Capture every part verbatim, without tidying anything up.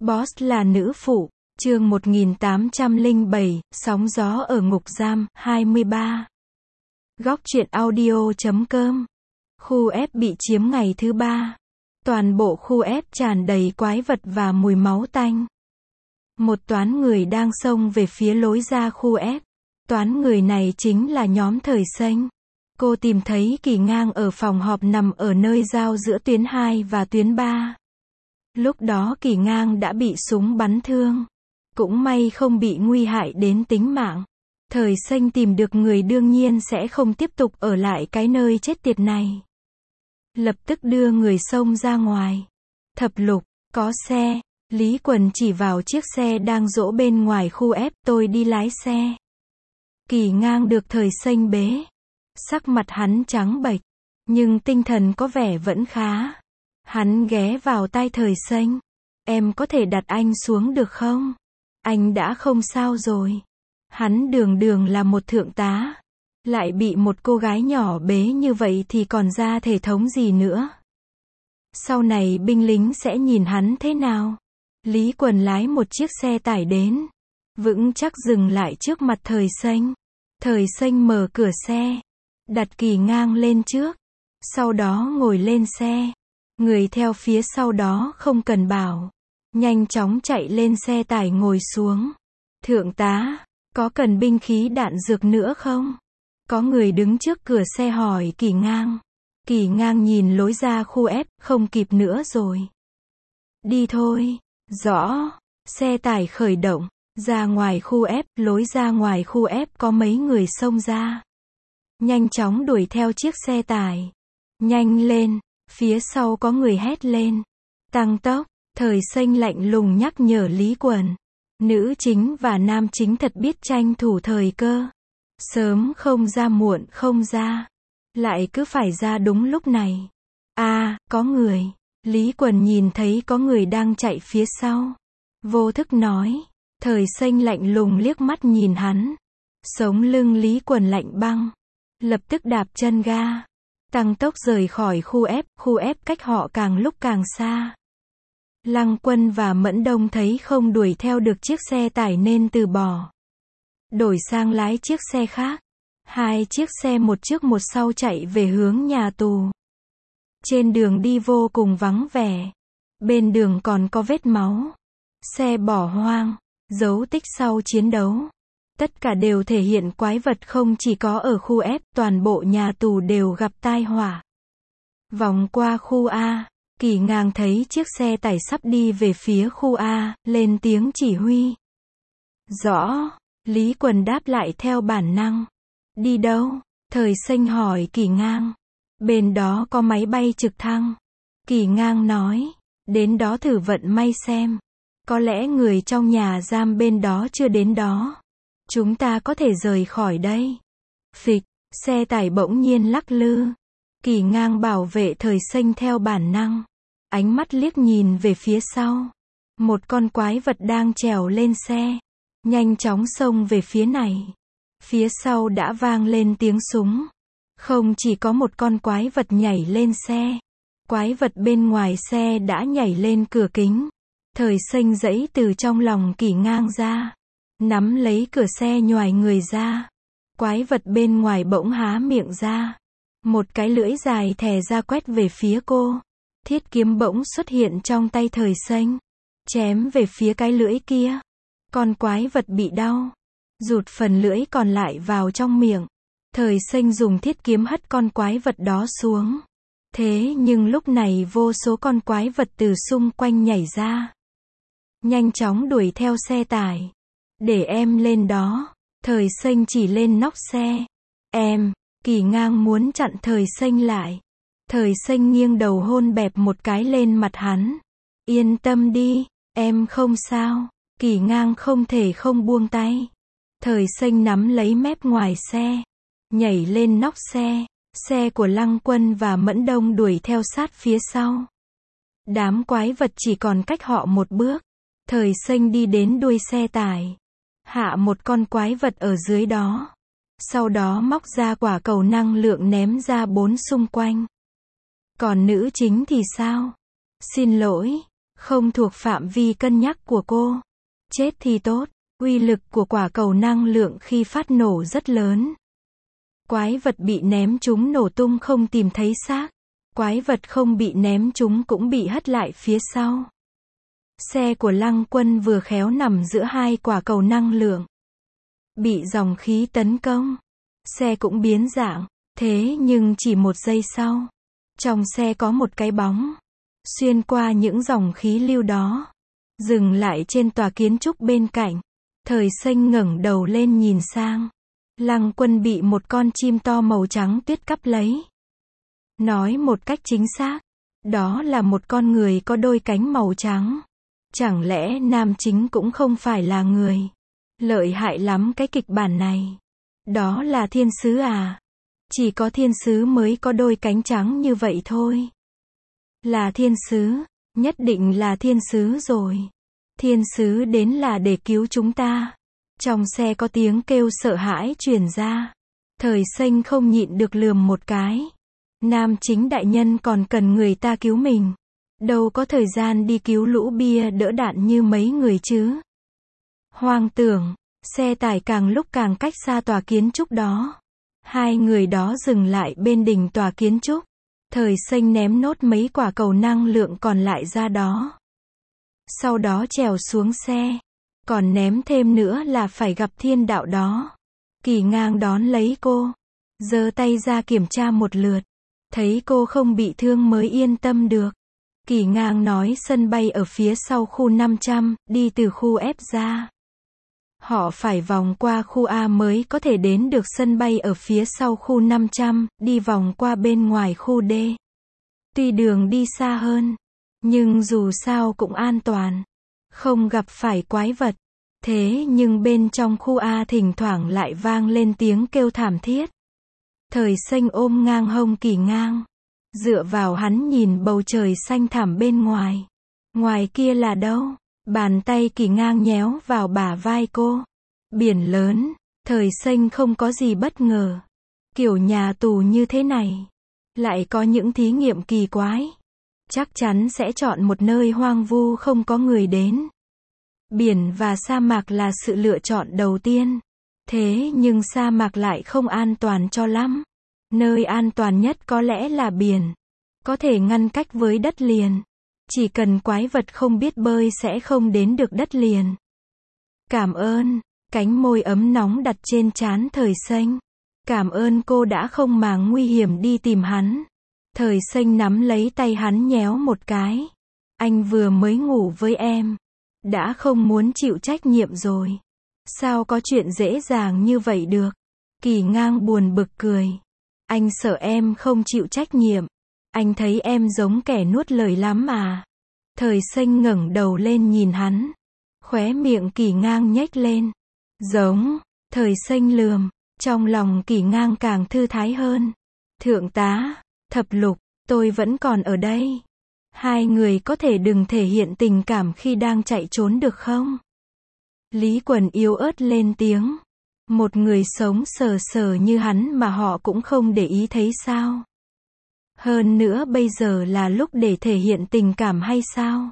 Boss là nữ phụ, chương một nghìn tám trăm lẻ bảy, sóng gió ở ngục giam, hai mươi ba. Góc truyện audio chấm com. Khu ép bị chiếm ngày thứ ba. Toàn bộ khu ép tràn đầy quái vật và mùi máu tanh. Một toán người đang xông về phía lối ra khu ép. Toán người này chính là nhóm Thời Xanh. Cô tìm thấy Kỳ Ngang ở phòng họp nằm ở nơi giao giữa tuyến hai và tuyến ba. Lúc đó Kỳ Ngang đã bị súng bắn thương. Cũng may không bị nguy hại đến tính mạng. Thời Xanh tìm được người đương nhiên sẽ không tiếp tục ở lại cái nơi chết tiệt này. Lập tức đưa người xông ra ngoài. Thập lục, có xe. Lý Quần chỉ vào chiếc xe đang dỗ bên ngoài khu ép, tôi đi lái xe. Kỳ Ngang được Thời Xanh bế. Sắc mặt hắn trắng bệch, nhưng tinh thần có vẻ vẫn khá. Hắn ghé vào tai Thời Xanh. Em có thể đặt anh xuống được không? Anh đã không sao rồi. Hắn đường đường là một thượng tá. Lại bị một cô gái nhỏ bế như vậy thì còn ra thể thống gì nữa. Sau này binh lính sẽ nhìn hắn thế nào? Lý Quần lái một chiếc xe tải đến. Vững chắc dừng lại trước mặt Thời Xanh. Thời Xanh mở cửa xe. Đặt Kỳ Ngang lên trước. Sau đó ngồi lên xe. Người theo phía sau đó không cần bảo. Nhanh chóng chạy lên xe tải ngồi xuống. Thượng tá, có cần binh khí đạn dược nữa không? Có người đứng trước cửa xe hỏi Kỳ Ngang. Kỳ Ngang nhìn lối ra khu ép, không kịp nữa rồi. Đi thôi. Rõ. Xe tải khởi động. Ra ngoài khu ép, lối ra ngoài khu ép có mấy người xông ra. Nhanh chóng đuổi theo chiếc xe tải. Nhanh lên. Phía sau có người hét lên. Tăng tốc. Thời Xanh lạnh lùng nhắc nhở Lý Quần. Nữ chính và nam chính thật biết tranh thủ thời cơ. Sớm không ra muộn không ra. Lại cứ phải ra đúng lúc này. À, có người. Lý Quần nhìn thấy có người đang chạy phía sau. Vô thức nói. Thời Xanh lạnh lùng liếc mắt nhìn hắn. Sống lưng Lý Quần lạnh băng. Lập tức đạp chân ga. Tăng tốc rời khỏi khu ép, khu ép cách họ càng lúc càng xa. Lăng Quân và Mẫn Đông thấy không đuổi theo được chiếc xe tải nên từ bỏ. Đổi sang lái chiếc xe khác. Hai chiếc xe một trước một sau chạy về hướng nhà tù. Trên đường đi vô cùng vắng vẻ. Bên đường còn có vết máu. Xe bỏ hoang. Dấu tích sau chiến đấu. Tất cả đều thể hiện quái vật không chỉ có ở khu ép, toàn bộ nhà tù đều gặp tai họa. Vòng qua khu A. Kỳ Ngang thấy chiếc xe tải sắp đi về phía khu A, lên tiếng chỉ huy. Rõ. Lý Quần đáp lại theo bản năng. Đi đâu? Thời Xanh hỏi Kỳ Ngang. Bên đó có máy bay trực thăng. Kỳ Ngang nói. Đến đó thử vận may xem. Có lẽ người trong nhà giam bên đó chưa đến đó. Chúng ta có thể rời khỏi đây. Phịch. Xe tải bỗng nhiên lắc lư. Kỳ Ngang bảo vệ Thời Xanh theo bản năng. Ánh mắt liếc nhìn về phía sau. Một con quái vật đang trèo lên xe. Nhanh chóng xông về phía này. Phía sau đã vang lên tiếng súng. Không chỉ có một con quái vật nhảy lên xe. Quái vật bên ngoài xe đã nhảy lên cửa kính. Thời Xanh giãy từ trong lòng Kỳ Ngang ra. Nắm lấy cửa xe nhoài người ra. Quái vật bên ngoài bỗng há miệng ra. Một cái lưỡi dài thè ra quét về phía cô. Thiết kiếm bỗng xuất hiện trong tay Thời Xanh. Chém về phía cái lưỡi kia. Con quái vật bị đau. Rụt phần lưỡi còn lại vào trong miệng. Thời Xanh dùng thiết kiếm hất con quái vật đó xuống. Thế nhưng lúc này vô số con quái vật từ xung quanh nhảy ra. Nhanh chóng đuổi theo xe tải. Để em lên đó. Thời Xanh chỉ lên nóc xe. Em. Kỳ Ngang muốn chặn Thời Xanh lại. Thời Xanh nghiêng đầu hôn bẹp một cái lên mặt hắn. Yên tâm đi. Em không sao. Kỳ Ngang không thể không buông tay. Thời Xanh nắm lấy mép ngoài xe. Nhảy lên nóc xe. Xe của Lăng Quân và Mẫn Đông đuổi theo sát phía sau. Đám quái vật chỉ còn cách họ một bước. Thời Xanh đi đến đuôi xe tải. Hạ một con quái vật ở dưới đó. Sau đó móc ra quả cầu năng lượng ném ra bốn xung quanh. Còn nữ chính thì sao? Xin lỗi. không thuộc phạm vi cân nhắc của cô. Chết thì tốt, uy lực của quả cầu năng lượng khi phát nổ rất lớn. Quái vật bị ném trúng nổ tung không tìm thấy xác. Quái vật không bị ném trúng cũng bị hất lại phía sau. Xe của Lăng Quân vừa khéo nằm giữa hai quả cầu năng lượng. Bị dòng khí tấn công. Xe cũng biến dạng. Thế nhưng chỉ một giây sau, trong xe có một cái bóng. Xuyên qua những dòng khí lưu đó. Dừng lại trên tòa kiến trúc bên cạnh. Thời Xanh ngẩng đầu lên nhìn sang. Lăng Quân bị một con chim to màu trắng tuyết cắp lấy. Nói một cách chính xác, đó là một con người có đôi cánh màu trắng. Chẳng lẽ nam chính cũng không phải là người? Lợi hại lắm cái kịch bản này. Đó là thiên sứ à? Chỉ có thiên sứ mới có đôi cánh trắng như vậy thôi. Là thiên sứ, nhất định là thiên sứ rồi. Thiên sứ đến là để cứu chúng ta. Trong xe có tiếng kêu sợ hãi truyền ra. Thời Xanh không nhịn được lườm một cái. Nam chính đại nhân còn cần người ta cứu mình. Đâu có thời gian đi cứu lũ bia đỡ đạn như mấy người chứ. Hoang tưởng, xe tải càng lúc càng cách xa tòa kiến trúc đó. Hai người đó dừng lại bên đỉnh tòa kiến trúc. Thời Xanh ném nốt mấy quả cầu năng lượng còn lại ra đó. Sau đó trèo xuống xe. Còn ném thêm nữa là phải gặp thiên đạo đó. Kỳ Ngang đón lấy cô. Giơ tay ra kiểm tra một lượt. Thấy cô không bị thương mới yên tâm được. Kỳ Ngang nói sân bay ở phía sau khu năm trăm, đi từ khu F ra. Họ phải vòng qua khu A mới có thể đến được sân bay ở phía sau khu năm trăm, đi vòng qua bên ngoài khu D. Tuy đường đi xa hơn, nhưng dù sao cũng an toàn. Không gặp phải quái vật. Thế nhưng bên trong khu A thỉnh thoảng lại vang lên tiếng kêu thảm thiết. Thời Xanh ôm ngang hông Kỳ Ngang. Dựa vào hắn nhìn bầu trời xanh thẳm bên ngoài. Ngoài kia là đâu? Bàn tay Kỳ Ngang nhéo vào bả vai cô. Biển lớn. Thời Xanh không có gì bất ngờ. Kiểu nhà tù như thế này. Lại có những thí nghiệm kỳ quái. Chắc chắn sẽ chọn một nơi hoang vu không có người đến. Biển và sa mạc là sự lựa chọn đầu tiên. Thế nhưng sa mạc lại không an toàn cho lắm. Nơi an toàn nhất có lẽ là biển. Có thể ngăn cách với đất liền. Chỉ cần quái vật không biết bơi sẽ không đến được đất liền. Cảm ơn. Cánh môi ấm nóng đặt trên trán Thời Xanh. Cảm ơn cô đã không màng nguy hiểm đi tìm hắn. Thời Xanh nắm lấy tay hắn nhéo một cái. Anh vừa mới ngủ với em. Đã không muốn chịu trách nhiệm rồi. Sao có chuyện dễ dàng như vậy được? Kỳ Ngang buồn bực cười. Anh sợ em không chịu trách nhiệm. Anh thấy em giống kẻ nuốt lời lắm à. Thời Xanh ngẩng đầu lên nhìn hắn. Khóe miệng Kỳ Ngang nhếch lên. Giống. Thời Xanh lườm. Trong lòng Kỳ Ngang càng thư thái hơn. Thượng tá, Thập Lục, tôi vẫn còn ở đây. Hai người có thể đừng thể hiện tình cảm khi đang chạy trốn được không? Lý Quần yếu ớt lên tiếng. Một người sống sờ sờ như hắn mà họ cũng không để ý thấy sao? Hơn nữa bây giờ là lúc để thể hiện tình cảm hay sao?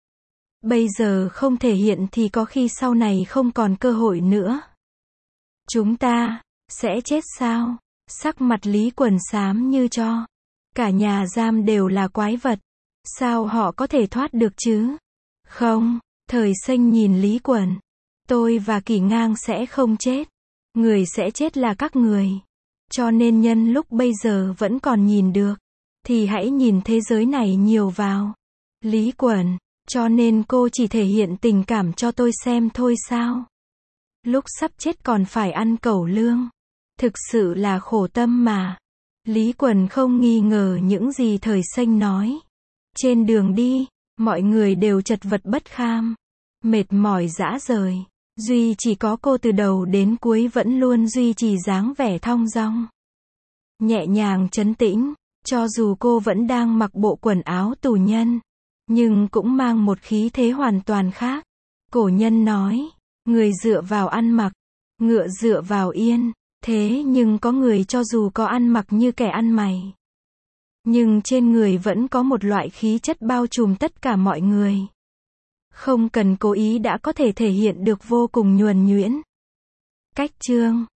Bây giờ không thể hiện thì có khi sau này không còn cơ hội nữa. Chúng ta sẽ chết sao? Sắc mặt Lý Quần xám như tro. Cả nhà giam đều là quái vật. Sao họ có thể thoát được chứ? Không, Thời Xanh nhìn Lý Quần. Tôi và Kỳ Ngang sẽ không chết. Người sẽ chết là các người. Cho nên nhân lúc bây giờ vẫn còn nhìn được. Thì hãy nhìn thế giới này nhiều vào. Lý Quần, cho nên cô chỉ thể hiện tình cảm cho tôi xem thôi sao? Lúc sắp chết còn phải ăn cẩu lương. Thực sự là khổ tâm mà. Lý Quần không nghi ngờ những gì Thời Xanh nói. Trên đường đi, mọi người đều chật vật bất kham. Mệt mỏi rã rời. Duy chỉ có cô từ đầu đến cuối vẫn luôn duy trì dáng vẻ thong dong. Nhẹ nhàng trấn tĩnh, cho dù cô vẫn đang mặc bộ quần áo tù nhân. Nhưng cũng mang một khí thế hoàn toàn khác. Cổ nhân nói, người dựa vào ăn mặc, ngựa dựa vào yên. Thế nhưng có người cho dù có ăn mặc như kẻ ăn mày. Nhưng trên người vẫn có một loại khí chất bao trùm tất cả mọi người. Không cần cố ý đã có thể thể hiện được vô cùng nhuần nhuyễn. Cách chương